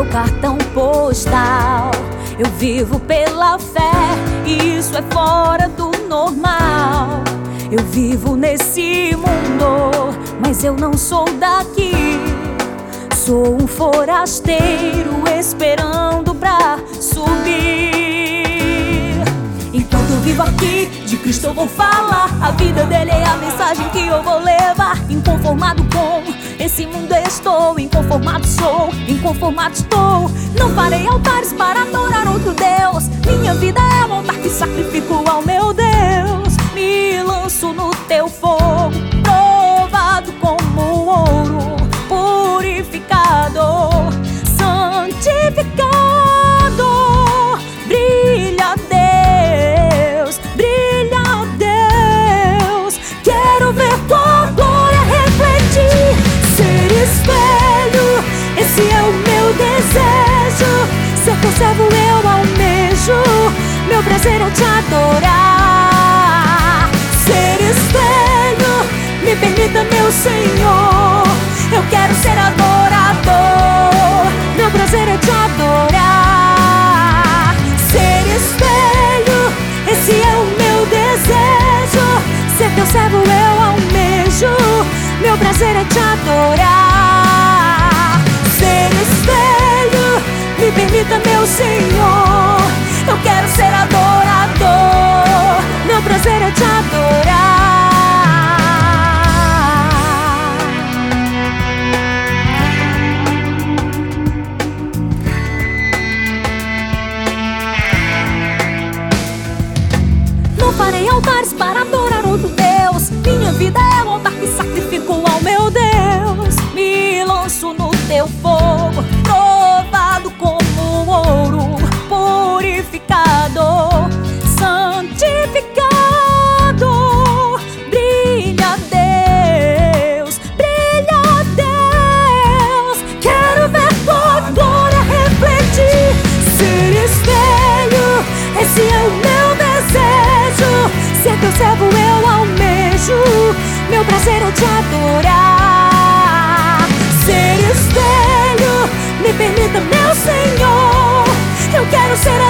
cartão postal. Eu vivo pela fé e isso é fora do normal. Eu vivo nesse mundo, mas eu não sou daqui. Sou um forasteiro esperando pra subir. Enquanto eu vivo aqui, de Cristo eu vou falar. A vida dele é a mensagem que eu vou levar. Inconformado com esse mundo estou, inconformado sou, inconformado estou. Não farei altares para adorar outro Deus. Minha vida é um altar que sacrifico ao meu Deus. Me lanço no teu fogo, provado como ouro, purificado, santificado. Brilha, Deus, brilha, Deus. Quero ver tua glória refletir, ser espelho, esse é o meu desejo. Ser teu servo eu almejo, meu prazer é te adorar. Ser espelho, me permita, meu Senhor, eu quero ser adorador, meu prazer é te adorar. Ser espelho, esse é o meu desejo. Ser teu servo eu almejo, meu prazer é te adorar. Ser espelho, me permita, meu Senhor, eu quero ser adorador, meu prazer é te adorar. Não farei altares para adorar outro Deus. Minha vida é um altar que sacrifico ao meu Deus. Me lanço no teu fogo, provado como ouro, purificado, santificado. Brilha, Deus, brilha, Deus. Quero ver tua glória refletir, ser espelho, esse é o meu desejo. Ser teu servo eu almejo, meu prazer é te adorar. Ser espelho, me permita, meu Senhor, eu quero ser